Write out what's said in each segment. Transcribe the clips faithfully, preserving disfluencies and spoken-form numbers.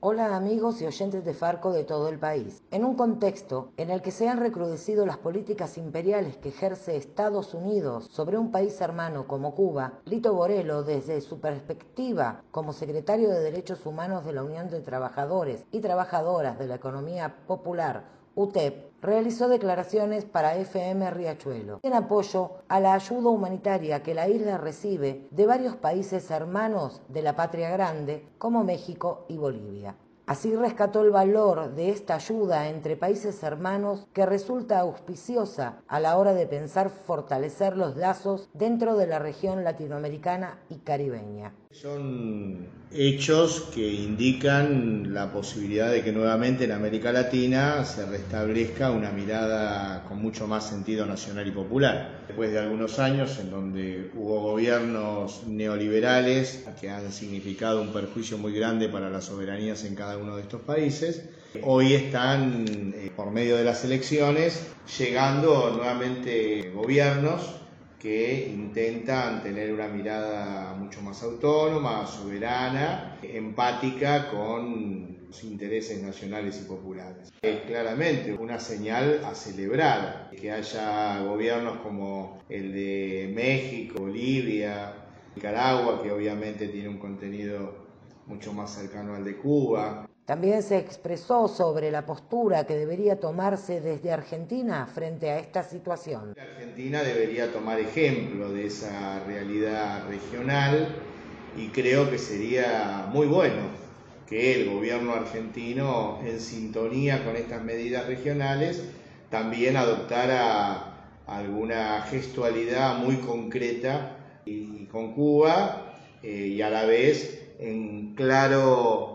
Hola amigos y oyentes de Farco de todo el país. En un contexto en el que se han recrudecido las políticas imperiales que ejerce Estados Unidos sobre un país hermano como Cuba, Lito Borello, desde su perspectiva como secretario de Derechos Humanos de la Unión de Trabajadores y Trabajadoras de la Economía Popular, U T E P, realizó declaraciones para F M Riachuelo en apoyo a la ayuda humanitaria que la isla recibe de varios países hermanos de la Patria Grande como México y Bolivia. Así rescató el valor de esta ayuda entre países hermanos que resulta auspiciosa a la hora de pensar fortalecer los lazos dentro de la región latinoamericana y caribeña. Son hechos que indican la posibilidad de que nuevamente en América Latina se restablezca una mirada con mucho más sentido nacional y popular. Después de algunos años en donde hubo gobiernos neoliberales que han significado un perjuicio muy grande para las soberanías en cada uno de estos países, hoy están, eh, por medio de las elecciones, llegando nuevamente gobiernos que intentan tener una mirada mucho más autónoma, soberana, empática con los intereses nacionales y populares. Es claramente una señal a celebrar que haya gobiernos como el de México, Bolivia, Nicaragua, que obviamente tiene un contenido mucho más cercano al de Cuba. También se expresó sobre la postura que debería tomarse desde Argentina frente a esta situación. Argentina debería tomar ejemplo de esa realidad regional y creo que sería muy bueno que el gobierno argentino, en sintonía con estas medidas regionales, también adoptara alguna gestualidad muy concreta y con Cuba eh, y a la vez en claro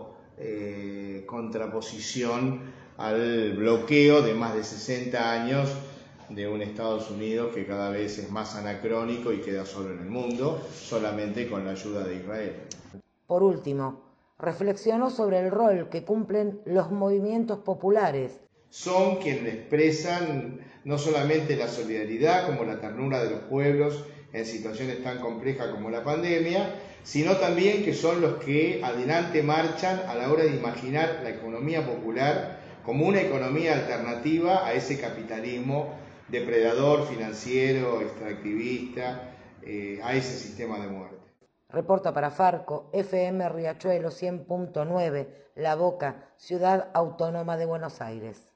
eh, contraposición al bloqueo de más de sesenta años de un Estados Unidos que cada vez es más anacrónico y queda solo en el mundo, solamente con la ayuda de Israel. Por último, reflexionó sobre el rol que cumplen los movimientos populares. Son quienes expresan no solamente la solidaridad como la ternura de los pueblos en situaciones tan complejas como la pandemia, sino también que son los que adelante marchan a la hora de imaginar la economía popular como una economía alternativa a ese capitalismo depredador, financiero, extractivista, eh, a ese sistema de muerte. Reporta para Farco, F M Riachuelo cien punto nueve, La Boca, Ciudad Autónoma de Buenos Aires.